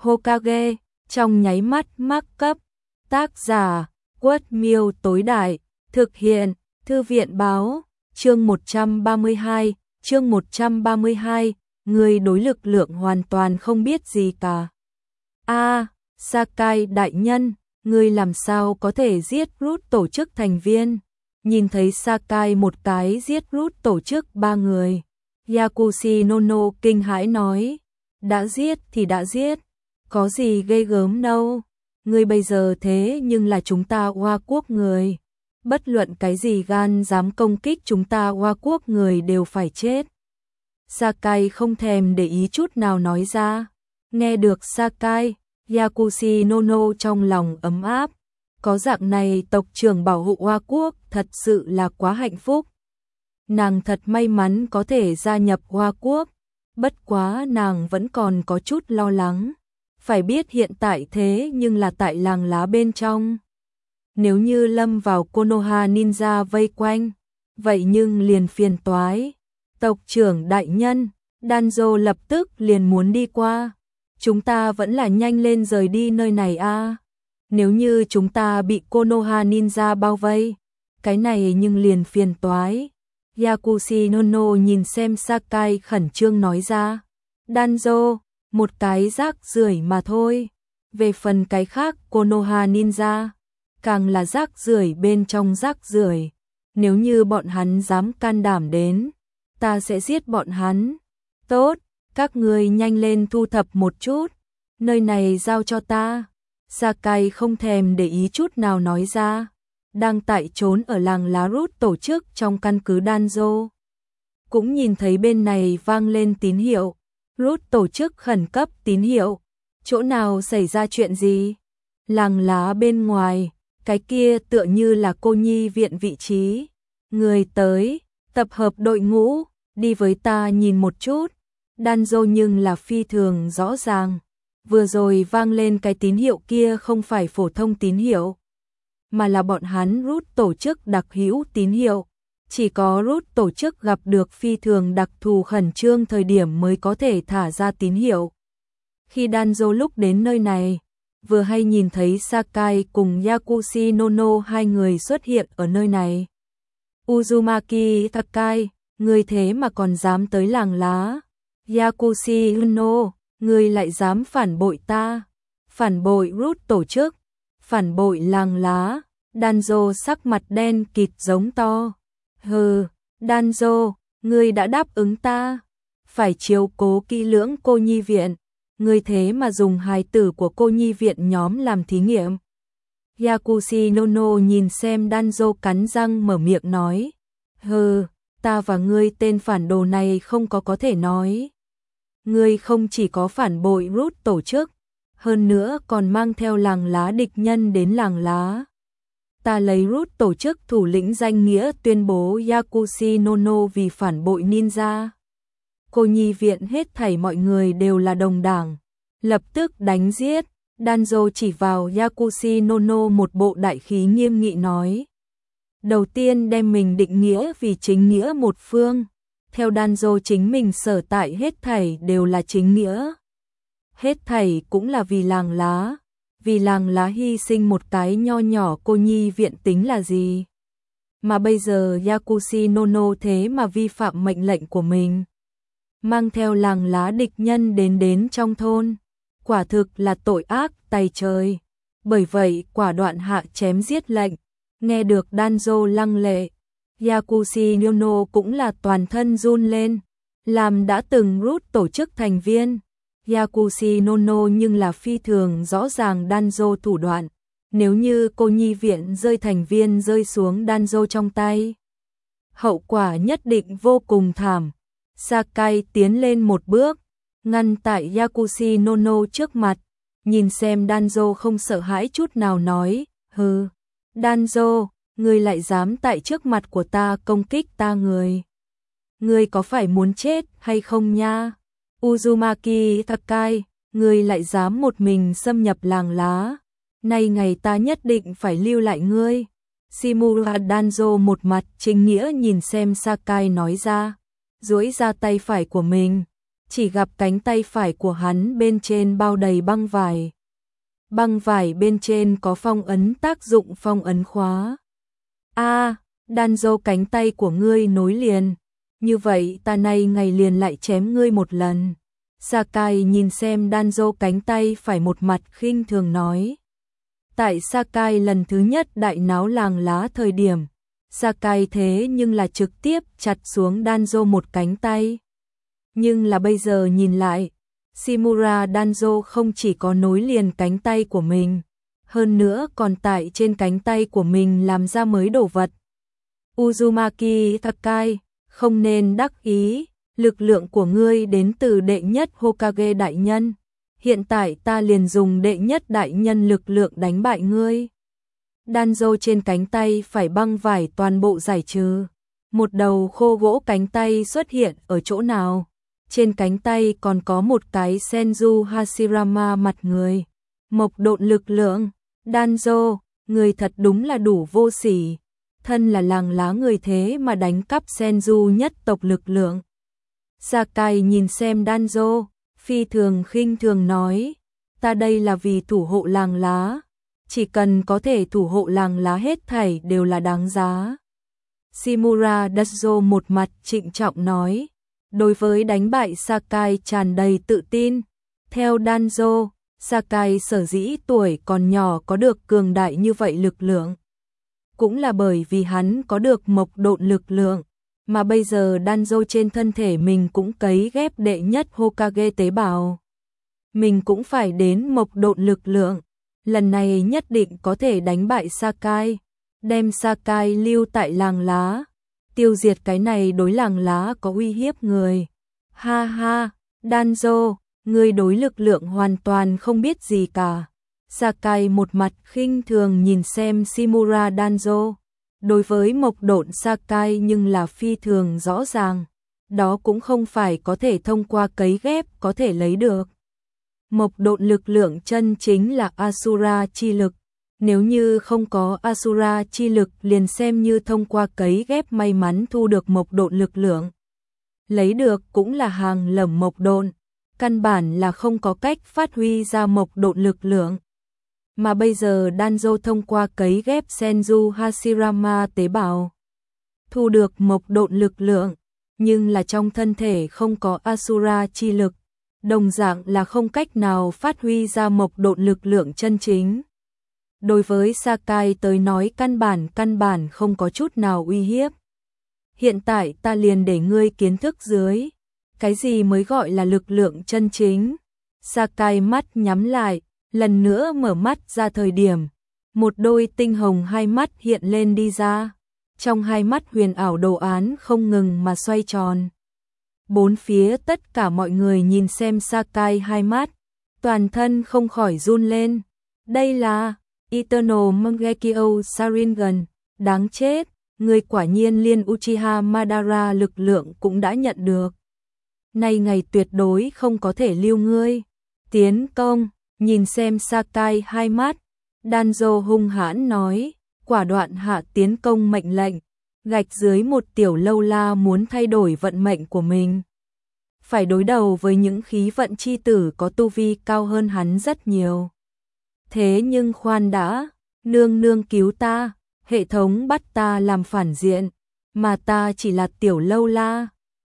Hokage, trong nháy mắt mắc cấp. Tác giả, Quất Miêu tối đại, thực hiện, Thư viện báo, chương 132, người đối lực lượng hoàn toàn không biết gì cả. Sakai đại nhân, người làm sao có thể giết Root tổ chức thành viên? Nhìn thấy Sakai một cái giết Root tổ chức 3 người. Yakushinono kinh hãi nói, đã giết thì đã giết, có gì ghê gớm đâu, ngươi bây giờ thế nhưng là chúng ta Hoa Quốc người, bất luận cái gì gan dám công kích chúng ta Hoa Quốc người đều phải chết. Sakai không thèm để ý chút nào nói ra, nghe được Sakai, Yakushinono trong lòng ấm áp, có dạng này tộc trưởng bảo hộ Hoa Quốc thật sự là quá hạnh phúc. Nàng thật may mắn có thể gia nhập Hoa Quốc, bất quá nàng vẫn còn có chút lo lắng. Phải biết hiện tại thế nhưng là tại làng lá bên trong. Nếu như lâm vào Konoha Ninja vây quanh, vậy nhưng liền phiền toái. Tộc trưởng đại nhân, Danzo lập tức liền muốn đi qua. Chúng ta vẫn là nhanh lên rời đi nơi này a. Nếu như chúng ta bị Konoha Ninja bao vây, cái này nhưng liền phiền toái. Yakushinono nhìn xem Sakai khẩn trương nói ra. Danzo, một cái rác rưởi mà thôi. Về phần cái khác Konoha Ninja, càng là rác rưởi bên trong rác rưởi. Nếu như bọn hắn dám can đảm đến, ta sẽ giết bọn hắn. Tốt, các người nhanh lên thu thập một chút. Nơi này giao cho ta. Sakai không thèm để ý chút nào nói ra. Đang tại trốn ở làng lá Root tổ chức trong căn cứ Danzo. Cũng nhìn thấy bên này vang lên tín hiệu. Root tổ chức khẩn cấp tín hiệu. Chỗ nào xảy ra chuyện gì? Làng lá bên ngoài, cái kia tựa như là cô nhi viện vị trí. Người tới, tập hợp đội ngũ, đi với ta nhìn một chút. Danzo nhưng là phi thường rõ ràng. Vừa rồi vang lên cái tín hiệu kia không phải phổ thông tín hiệu, mà là bọn hắn Root tổ chức đặc hữu tín hiệu. Chỉ có Root tổ chức gặp được phi thường đặc thù khẩn trương thời điểm mới có thể thả ra tín hiệu. Khi Danzo lúc đến nơi này, vừa hay nhìn thấy Sakai cùng Yakushinono hai người xuất hiện ở nơi này. Uzumaki Sakai, người thế mà còn dám tới làng lá. Yakushinono, người lại dám phản bội ta. Phản bội Root tổ chức, phản bội làng lá. Danzo sắc mặt đen kịt giống to. Hừ, Danzo, ngươi đã đáp ứng ta, phải chiếu cố kỹ lưỡng cô nhi viện, ngươi thế mà dùng hài tử của cô nhi viện nhóm làm thí nghiệm. Yakushinono nhìn xem Danzo cắn răng mở miệng nói, hừ, ta và ngươi tên phản đồ này không có thể nói. Ngươi không chỉ có phản bội Root tổ chức, hơn nữa còn mang theo làng lá địch nhân đến làng lá. Ta lấy Root tổ chức thủ lĩnh danh nghĩa tuyên bố Yakushinono vì phản bội ninja. Cô nhi viện hết thảy mọi người đều là đồng đảng, lập tức đánh giết. Danzo chỉ vào Yakushinono một bộ đại khí nghiêm nghị nói. Đầu tiên đem mình định nghĩa vì chính nghĩa một phương. Theo Danzo chính mình sở tại hết thảy đều là chính nghĩa. Hết thảy cũng là vì làng lá. Vì làng lá hy sinh một cái nho nhỏ cô nhi viện tính là gì? Mà bây giờ Yakushinono thế mà vi phạm mệnh lệnh của mình. Mang theo làng lá địch nhân đến trong thôn. Quả thực là tội ác tày trời. Bởi vậy quả đoạn hạ chém giết lệnh. Nghe được Danzo lăng lệ, Yakushinono cũng là toàn thân run lên. Làm đã từng Root tổ chức thành viên, Yakushinono nhưng là phi thường rõ ràng Danzo thủ đoạn. Nếu như cô nhi viện rơi thành viên rơi xuống Danzo trong tay, hậu quả nhất định vô cùng thảm. Sakai tiến lên một bước, ngăn tại Yakushinono trước mặt, nhìn xem Danzo không sợ hãi chút nào nói, hừ, Danzo, ngươi lại dám tại trước mặt của ta công kích ta người. Ngươi có phải muốn chết hay không nha? Uzumaki Sakai, ngươi lại dám một mình xâm nhập làng lá. Nay ngày ta nhất định phải lưu lại ngươi. Shimura Danzo một mặt chính nghĩa nhìn xem Sakai nói ra, duỗi ra tay phải của mình, chỉ gặp cánh tay phải của hắn bên trên bao đầy băng vải. Băng vải bên trên có phong ấn, tác dụng phong ấn khóa. Danzo, cánh tay của ngươi nối liền. Như vậy ta nay ngày liền lại chém ngươi một lần. Sakai nhìn xem Danzo cánh tay phải, một mặt khinh thường nói. Tại Sakai lần thứ nhất đại náo làng lá thời điểm, Sakai thế nhưng là trực tiếp chặt xuống Danzo một cánh tay. Nhưng là bây giờ nhìn lại, Shimura Danzo không chỉ có nối liền cánh tay của mình, hơn nữa còn tại trên cánh tay của mình làm ra mới đồ vật. Uzumaki Sakai, không nên đắc ý, lực lượng của ngươi đến từ đệ nhất Hokage đại nhân. Hiện tại ta liền dùng đệ nhất đại nhân lực lượng đánh bại ngươi. Danzo trên cánh tay phải băng vải toàn bộ giải trừ. Một đầu khô gỗ cánh tay xuất hiện ở chỗ nào? Trên cánh tay còn có một cái Senju Hashirama mặt người. Mộc độn lực lượng. Danzo, người thật đúng là đủ vô sỉ. Thân là làng lá người thế mà đánh cắp Senju nhất tộc lực lượng. Sakai nhìn xem Danzo, phi thường khinh thường nói, ta đây là vì thủ hộ làng lá, chỉ cần có thể thủ hộ làng lá hết thảy đều là đáng giá. Shimura Danzo một mặt trịnh trọng nói, đối với đánh bại Sakai tràn đầy tự tin. Theo Danzo, Sakai sở dĩ tuổi còn nhỏ có được cường đại như vậy lực lượng, cũng là bởi vì hắn có được mộc độn lực lượng. Mà bây giờ Danzo trên thân thể mình cũng cấy ghép đệ nhất Hokage tế bào. Mình cũng phải đến mộc độn lực lượng. Lần này nhất định có thể đánh bại Sakai. Đem Sakai lưu tại làng lá. Tiêu diệt cái này đối làng lá có uy hiếp người. Ha ha, Danzo, ngươi đối lực lượng hoàn toàn không biết gì cả. Sakai một mặt khinh thường nhìn xem Shimura Danzo. Đối với mộc độn Sakai nhưng là phi thường rõ ràng, đó cũng không phải có thể thông qua cấy ghép có thể lấy được. Mộc độn lực lượng chân chính là Asura chi lực, nếu như không có Asura chi lực liền xem như thông qua cấy ghép may mắn thu được mộc độn lực lượng. Lấy được cũng là hàng lầm mộc độn, căn bản là không có cách phát huy ra mộc độn lực lượng. Mà bây giờ Danzo thông qua cấy ghép Senju Hashirama tế bào, thu được mộc độn lực lượng, nhưng là trong thân thể không có Asura chi lực, đồng dạng là không cách nào phát huy ra mộc độn lực lượng chân chính. Đối với Sakai tới nói căn bản không có chút nào uy hiếp. Hiện tại ta liền để ngươi kiến thức dưới, cái gì mới gọi là lực lượng chân chính. Sakai mắt nhắm lại, lần nữa mở mắt ra thời điểm, một đôi tinh hồng hai mắt hiện lên đi ra. Trong hai mắt huyền ảo đồ án không ngừng mà xoay tròn. Bốn phía tất cả mọi người nhìn xem Sakai hai mắt, toàn thân không khỏi run lên. Đây là Eternal Mangekyo Sharingan, đáng chết, người quả nhiên liên Uchiha Madara lực lượng cũng đã nhận được. Nay ngày tuyệt đối không có thể lưu ngươi. Tiến công, nhìn xem Sakai hai mắt, Danzo hung hãn nói, quả đoạn hạ tiến công mệnh lệnh, gạch dưới một tiểu lâu la muốn thay đổi vận mệnh của mình. Phải đối đầu với những khí vận chi tử có tu vi cao hơn hắn rất nhiều. Thế nhưng khoan đã, nương nương cứu ta, hệ thống bắt ta làm phản diện, mà ta chỉ là tiểu lâu la.